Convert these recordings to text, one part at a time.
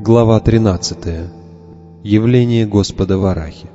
Глава 13. Явление Господа Варахи.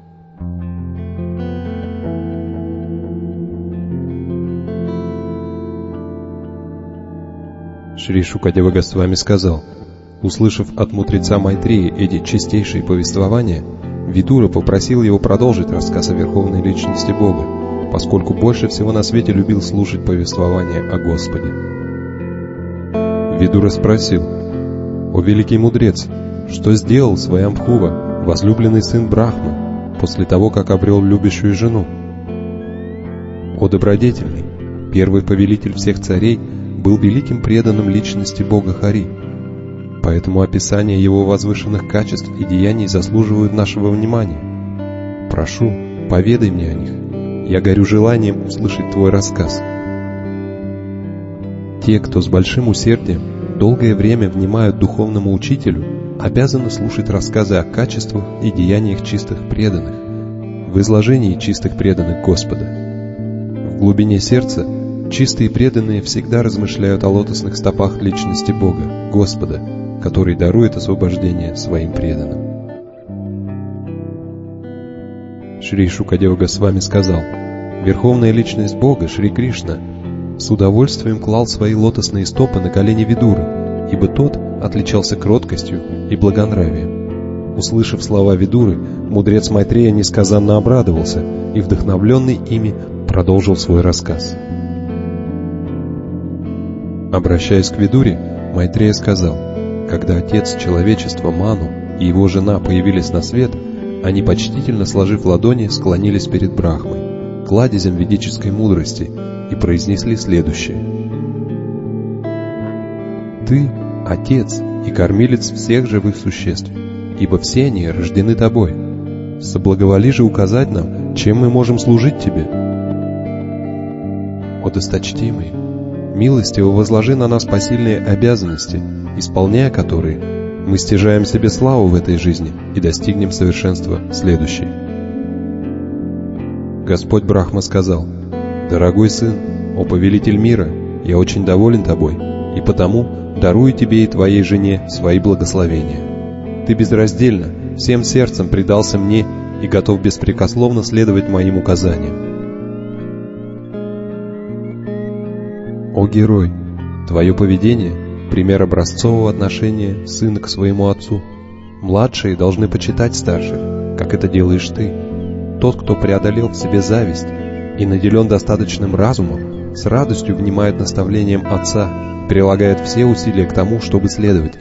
Шри Шукадева Госвами сказал: услышав от мудреца Майтреи эти чистейшие повествования, Видура попросил его продолжить рассказ о Верховной Личности Бога, поскольку больше всего на свете любил слушать повествования о Господе. Видура спросил: «О великий мудрец, что сделал Сваямбхува, возлюбленный сын Брахмы, после того, как обрел любящую жену?» «О добродетельный, первый повелитель всех царей был великим преданным личности Бога Хари, поэтому описание его возвышенных качеств и деяний заслуживают нашего внимания. Прошу, поведай мне о них, я горю желанием услышать твой рассказ». Те, кто с большим усердием долгое время внимают духовному учителю, обязаны слушать рассказы о качествах и деяниях чистых преданных, в изложении чистых преданных Господа. В глубине сердца чистые преданные всегда размышляют о лотосных стопах личности Бога, Господа, который дарует освобождение своим преданным. Шри Шукадева Госвами сказал: Верховная Личность Бога, Шри Кришна, с удовольствием клал свои лотосные стопы на колени Видуры, ибо тот отличался кроткостью и благонравием. Услышав слова Видуры, мудрец Майтрея несказанно обрадовался и, вдохновленный ими, продолжил свой рассказ. Обращаясь к Видуре, Майтрея сказал: когда отец человечества Ману и его жена появились на свет, они, почтительно сложив ладони, склонились перед Брахмой, кладезем ведической мудрости, и произнесли следующее: «Ты — Отец и Кормилец всех живых существ, ибо все они рождены Тобой. Соблаговоли же указать нам, чем мы можем служить Тебе». «О досточтимый, милостиво возложи на нас посильные обязанности, исполняя которые мы стяжаем себе славу в этой жизни и достигнем совершенства следующей». Господь Брахма сказал: «Дорогой сын, о повелитель мира, я очень доволен тобой, и потому дарую тебе и твоей жене свои благословения. Ты безраздельно, всем сердцем предался мне и готов беспрекословно следовать моим указаниям. О герой, твое поведение — пример образцового отношения сына к своему отцу. Младшие должны почитать старших, как это делаешь ты. Тот, кто преодолел в себе зависть и наделен достаточным разумом, с радостью внимает наставлениям отца, прилагает все усилия к тому, чтобы следовать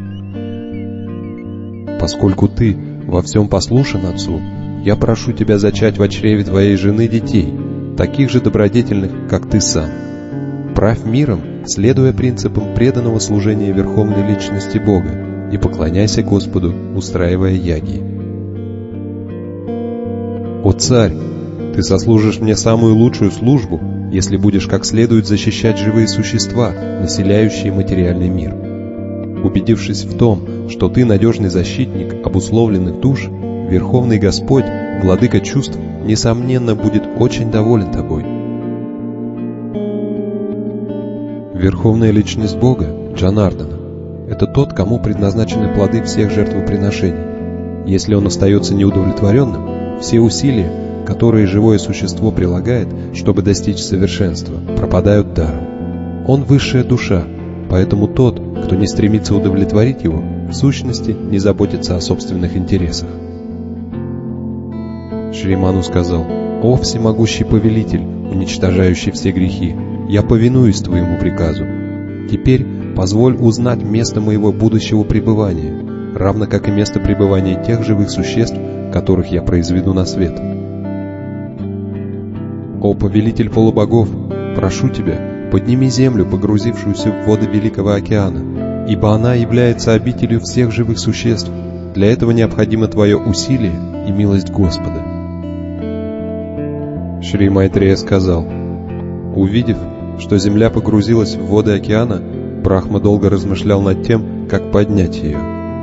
им. Поскольку ты во всем послушен отцу, я прошу тебя зачать в чреве твоей жены детей, таких же добродетельных, как ты сам. Правь миром, следуя принципам преданного служения Верховной Личности Бога, и поклоняйся Господу, устраивая яги. О царь, ты сослужишь мне самую лучшую службу, если будешь как следует защищать живые существа, населяющие материальный мир. Убедившись в том, что ты надежный защитник обусловленных душ, Верховный Господь, Владыка чувств, несомненно, будет очень доволен тобой. Верховная Личность Бога, Джанардана, это тот, кому предназначены плоды всех жертвоприношений. Если он остается неудовлетворенным, все усилия, которые живое существо прилагает, чтобы достичь совершенства, пропадают даром. Он высшая душа, поэтому тот, кто не стремится удовлетворить его, в сущности не заботится о собственных интересах. Шри Ману сказал: «О всемогущий повелитель, уничтожающий все грехи, я повинуюсь твоему приказу. Теперь позволь узнать место моего будущего пребывания, равно как и место пребывания тех живых существ, которых я произведу на свет». «О повелитель полубогов, прошу тебя, подними землю, погрузившуюся в воды Великого океана, ибо она является обителью всех живых существ. Для этого необходимо твое усилие и милость Господа». Шри Майтрея сказал: увидев, что земля погрузилась в воды океана, Брахма долго размышлял над тем, как поднять ее.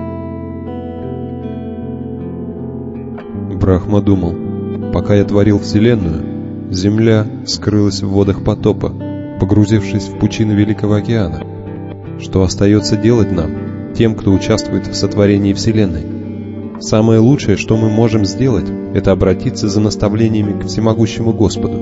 Брахма думал: пока я творил Вселенную, земля скрылась в водах потопа, погрузившись в пучины Великого океана. Что остается делать нам, тем, кто участвует в сотворении Вселенной. Самое лучшее, что мы можем сделать, это обратиться за наставлениями к всемогущему Господу.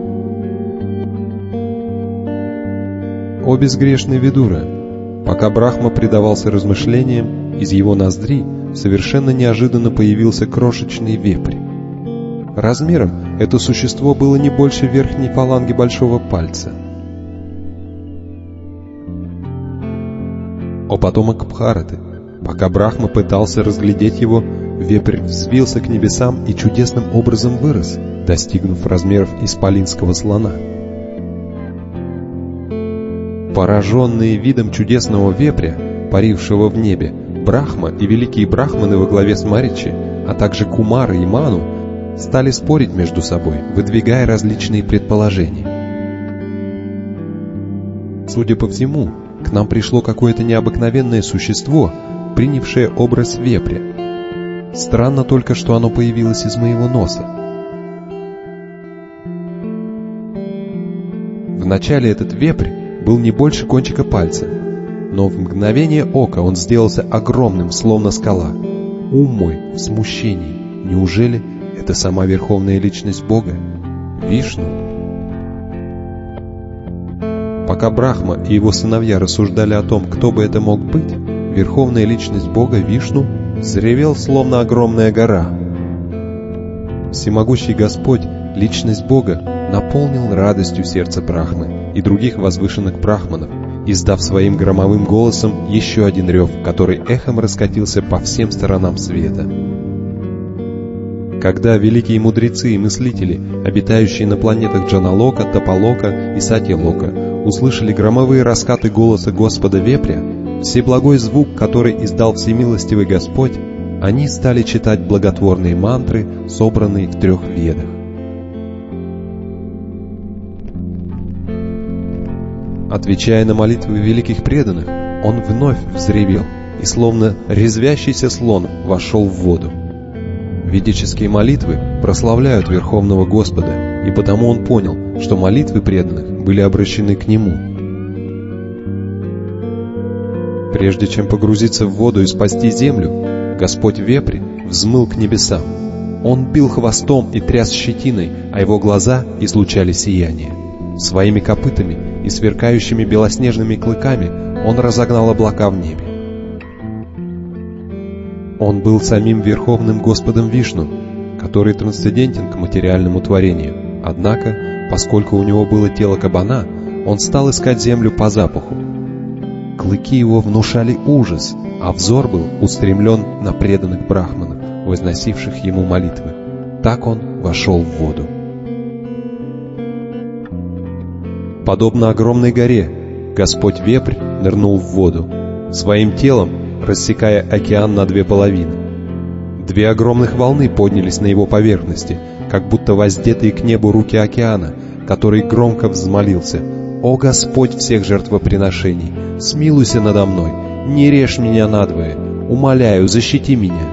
О безгрешный Видура! Пока Брахма предавался размышлениям, из его ноздрей совершенно неожиданно появился крошечный вепрь. Размером это существо было не больше верхней фаланги большого пальца. О потомок Бхараты! Пока Брахма пытался разглядеть его, вепрь взвился к небесам и чудесным образом вырос, достигнув размеров исполинского слона. Пораженные видом чудесного вепря, парившего в небе, Брахма и великие брахманы во главе с Маричи, а также Кумара и Ману, стали спорить между собой, выдвигая различные предположения. Судя по всему, к нам пришло какое-то необыкновенное существо, принявшее образ вепря. Странно только, что оно появилось из моего носа. Вначале этот вепрь был не больше кончика пальца, но в мгновение ока он сделался огромным, словно скала. Ум мой в смущении. Неужели это сама Верховная Личность Бога, Вишну? Пока Брахма и его сыновья рассуждали о том, кто бы это мог быть, Верховная Личность Бога, Вишну, взревел, словно огромная гора. Всемогущий Господь, Личность Бога, наполнил радостью сердце Брахмы и других возвышенных брахманов, издав своим громовым голосом еще один рев, который эхом раскатился по всем сторонам света. Когда великие мудрецы и мыслители, обитающие на планетах Джаналока, Тапалока и Сатьялока, услышали громовые раскаты голоса Господа Вепря, всеблагой звук, который издал всемилостивый Господь, они стали читать благотворные мантры, собранные в 3 ведах. Отвечая на молитвы великих преданных, он вновь взревел и, словно резвящийся слон, вошел в воду. Ведические молитвы прославляют Верховного Господа, и потому он понял, что молитвы преданных были обращены к нему. Прежде чем погрузиться в воду и спасти землю, Господь Вепрь взмыл к небесам. Он бил хвостом и тряс щетиной, а его глаза излучали сияние. Своими копытами и сверкающими белоснежными клыками он разогнал облака в небе. Он был самим Верховным Господом Вишну, который трансцендентен к материальному творению. Однако, поскольку у него было тело кабана, он стал искать землю по запаху. Клыки его внушали ужас, а взор был устремлен на преданных брахманов, возносивших ему молитвы. Так он вошел в воду. Подобно огромной горе, Господь Вепрь нырнул в воду, своим телом рассекая океан на 2 половины. 2 огромных волны поднялись на его поверхности, как будто воздетые к небу руки океана, который громко взмолился: «О Господь всех жертвоприношений, смилуйся надо мной, не режь меня надвое, умоляю, защити меня».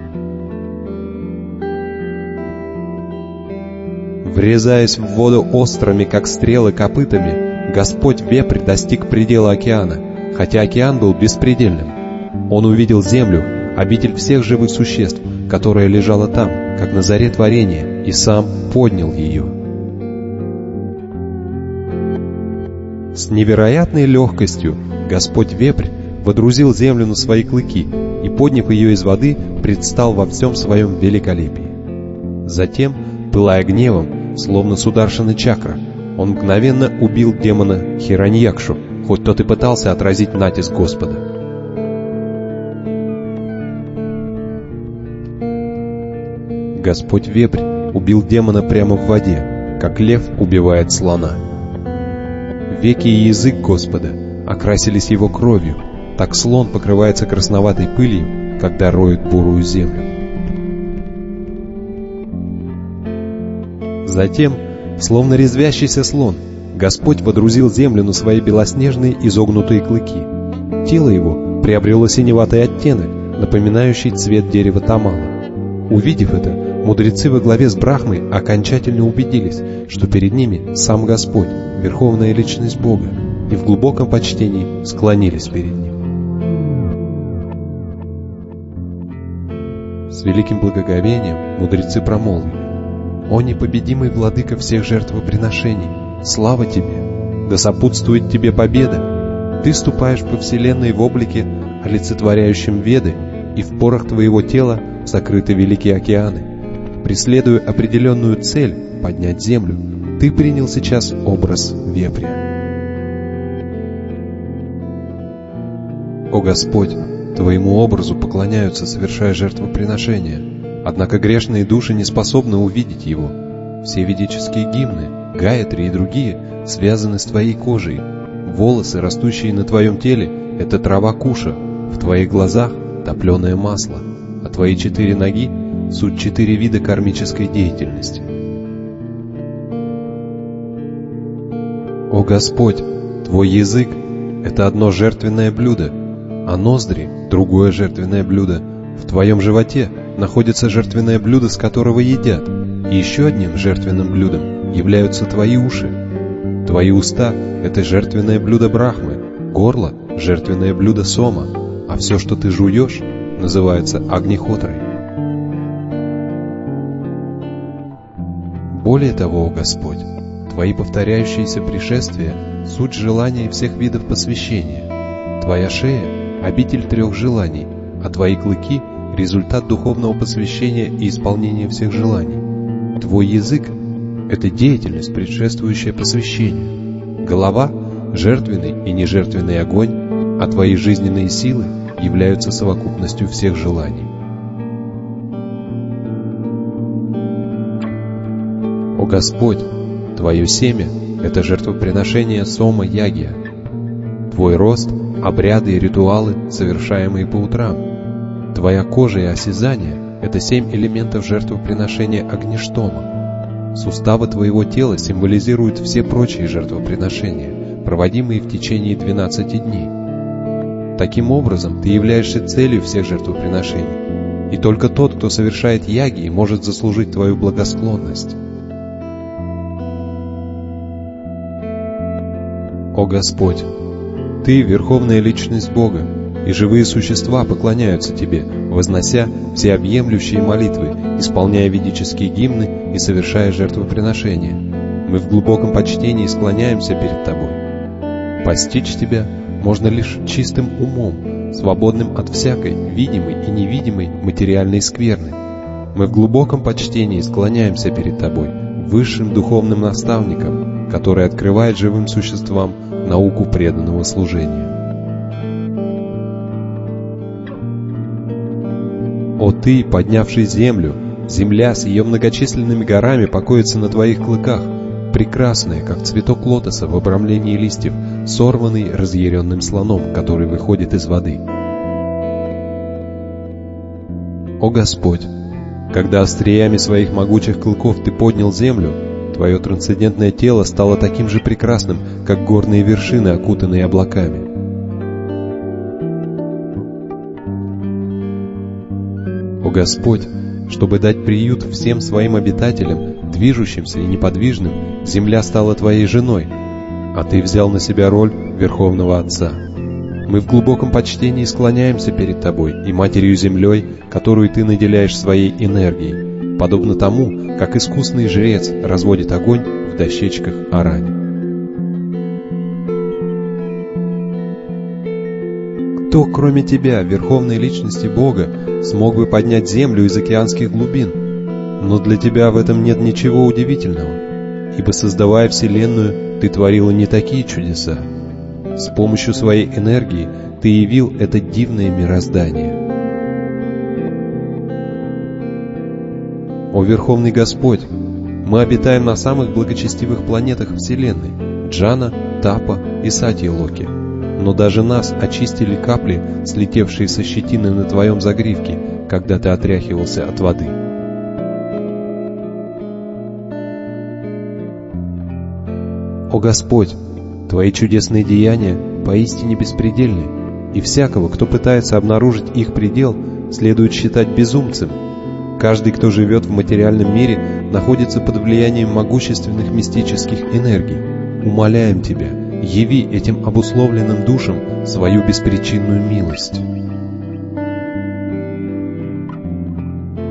Врезаясь в воду острыми, как стрелы, копытами, Господь Вепрь достиг предела океана, хотя океан был беспредельным. Он увидел землю, обитель всех живых существ, которая лежала там, как на заре творения, и сам поднял ее. С невероятной легкостью Господь Вепрь водрузил землю на свои клыки и, подняв ее из воды, предстал во всем своем великолепии. Затем, пылая гневом, словно Сударшана Чакра, он мгновенно убил демона Хираньякшу, хоть тот и пытался отразить натиск Господа. Господь Вепрь убил демона прямо в воде, как лев убивает слона. Веки и язык Господа окрасились его кровью, так слон покрывается красноватой пылью, когда роет бурую землю. Затем, словно резвящийся слон, Господь водрузил землю на свои белоснежные изогнутые клыки. Тело его приобрело синеватый оттенок, напоминающий цвет дерева тамала. Увидев это, мудрецы во главе с Брахмой окончательно убедились, что перед ними сам Господь, Верховная Личность Бога, и в глубоком почтении склонились перед Ним. С великим благоговением мудрецы промолвили: «О непобедимый владыка всех жертвоприношений, слава тебе! Да сопутствует тебе победа! Ты ступаешь по вселенной в облике, олицетворяющем Веды, и в порах твоего тела закрыты великие океаны. Преследуя определенную цель — поднять землю, ты принял сейчас образ вепря. О Господь, Твоему образу поклоняются, совершая жертвоприношения, однако грешные души не способны увидеть его. Все ведические гимны, гаятри и другие связаны с Твоей кожей. Волосы, растущие на Твоем теле, — это трава куша, в Твоих глазах — топленое масло, а Твои 4 ноги — суть 4 вида кармической деятельности. О Господь, Твой язык — это одно жертвенное блюдо, а ноздри — другое жертвенное блюдо. В Твоем животе находится жертвенное блюдо, с которого едят, и еще одним жертвенным блюдом являются Твои уши. Твои уста — это жертвенное блюдо Брахмы, горло — жертвенное блюдо Сома, а все, что ты жуешь, называется Агнихотрой. Более того, о Господь, Твои повторяющиеся пришествия — суть желаний всех видов посвящения. Твоя шея — обитель 3 желаний, а Твои клыки — результат духовного посвящения и исполнения всех желаний. Твой язык — это деятельность, предшествующая посвящению. Голова — жертвенный и нежертвенный огонь, а Твои жизненные силы являются совокупностью всех желаний. О Господь, Твое семя — это жертвоприношение Сома-Ягья. Твой рост — обряды и ритуалы, совершаемые по утрам. Твоя кожа и осязание — это 7 элементов жертвоприношения Агништома. Суставы Твоего тела символизируют все прочие жертвоприношения, проводимые в течение 12 дней. Таким образом, Ты являешься целью всех жертвоприношений, и только тот, кто совершает яги, может заслужить Твою благосклонность. О Господь, Ты — Верховная Личность Бога, и живые существа поклоняются Тебе, вознося всеобъемлющие молитвы, исполняя ведические гимны и совершая жертвоприношения. Мы в глубоком почтении склоняемся перед Тобой. Постичь Тебя можно лишь чистым умом, свободным от всякой видимой и невидимой материальной скверны. Мы в глубоком почтении склоняемся перед Тобой, высшим духовным наставником, который открывает живым существам науку преданного служения. О Ты, поднявший землю, земля с ее многочисленными горами покоится на Твоих клыках, прекрасная, как цветок лотоса в обрамлении листьев, сорванный разъяренным слоном, который выходит из воды. О Господь, когда остриями своих могучих клыков Ты поднял землю, Твое трансцендентное тело стало таким же прекрасным, как горные вершины, окутанные облаками. О Господь, чтобы дать приют всем Своим обитателям, движущимся и неподвижным, земля стала Твоей женой, а Ты взял на себя роль Верховного Отца. Мы в глубоком почтении склоняемся перед Тобой и Матерью-Землей, которую Ты наделяешь своей энергией, подобно тому, как искусный жрец разводит огонь в дощечках арани. Кто, кроме Тебя, Верховной Личности Бога, смог бы поднять землю из океанских глубин? Но для Тебя в этом нет ничего удивительного, ибо, создавая Вселенную, Ты творила не такие чудеса. С помощью своей энергии Ты явил это дивное мироздание. О Верховный Господь, мы обитаем на самых благочестивых планетах Вселенной — Джана, Тапа и Сатья-Локи. Но даже нас очистили капли, слетевшие со щетины на Твоем загривке, когда Ты отряхивался от воды. О Господь, Твои чудесные деяния поистине беспредельны, и всякого, кто пытается обнаружить их предел, следует считать безумцем. Каждый, кто живет в материальном мире, находится под влиянием могущественных мистических энергий. Умоляем Тебя, яви этим обусловленным душам свою беспричинную милость.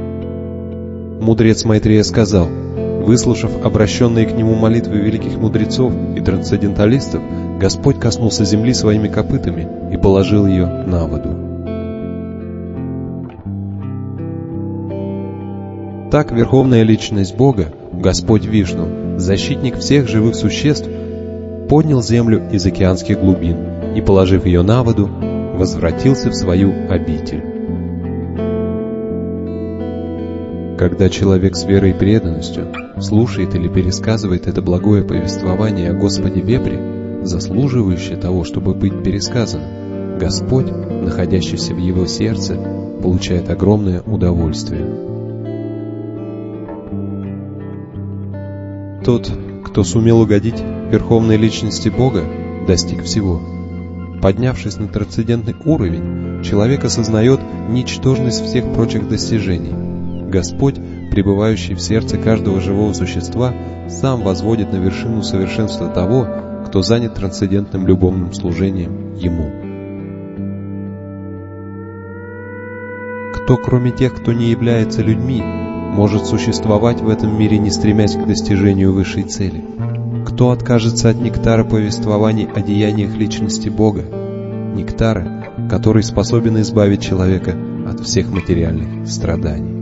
мудрец Майтрея сказал: выслушав обращенные к нему молитвы великих мудрецов и трансценденталистов, Господь коснулся земли своими копытами и положил ее на воду. Так Верховная Личность Бога, Господь Вишну, защитник всех живых существ, поднял землю из океанских глубин и, положив ее на воду, возвратился в свою обитель. Когда человек с верой и преданностью слушает или пересказывает это благое повествование о Господе Вепре, заслуживающее того, чтобы быть пересказанным, Господь, находящийся в его сердце, получает огромное удовольствие. Тот, кто сумел угодить Верховной Личности Бога, достиг всего. Поднявшись на трансцендентный уровень, человек осознает ничтожность всех прочих достижений. Господь, пребывающий в сердце каждого живого существа, сам возводит на вершину совершенства того, кто занят трансцендентным любовным служением Ему. Кто, кроме тех, кто не является людьми, может существовать в этом мире, не стремясь к достижению высшей цели? Кто откажется от нектара повествований о деяниях Личности Бога, нектара, который способен избавить человека от всех материальных страданий?